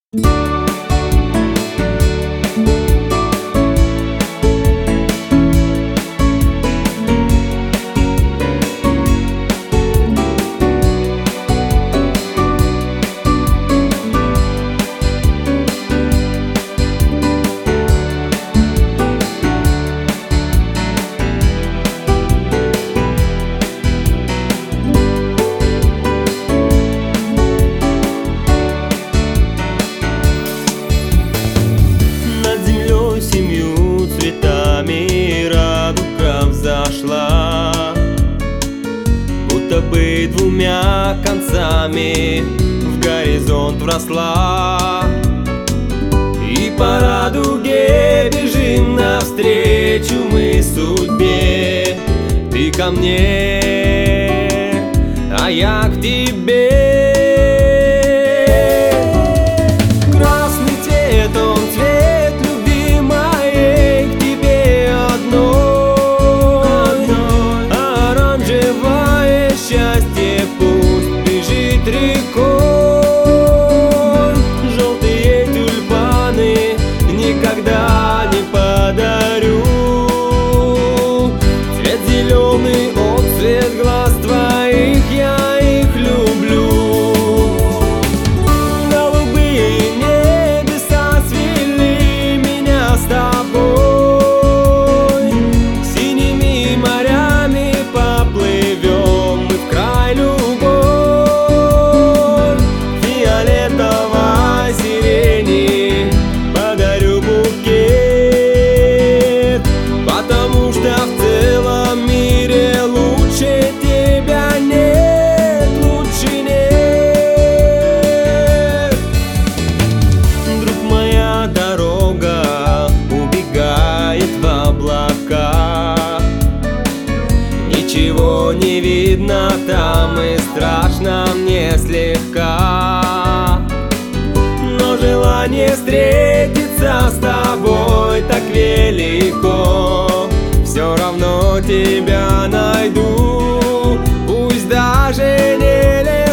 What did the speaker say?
Будто бы двумя концами в горизонт вросла, и по радуге бежим навстречу мы судьбе. Ты ко мне, а я к тебе. Красный цвет, он цвет любви моей к тебе одной. Оранжевое счастье пусть бежит рекой. Желтые тюльпаны никогда не подарю. Цвет зеленый, он цвет глаз твоих, я их люблю. Голубые небеса свели меня с тобой. Синими морями поплывем мы в край любовь. Фиолетовой сирени подарю букет, потому что в целом мире лучше тебя нет, лучше нет. Вдруг моя дорога убегает в облака, ничего не видно там и страшно мне слегка, но желание встретиться с тобой так велико. Все равно тебя найду, пусть даже нелегко.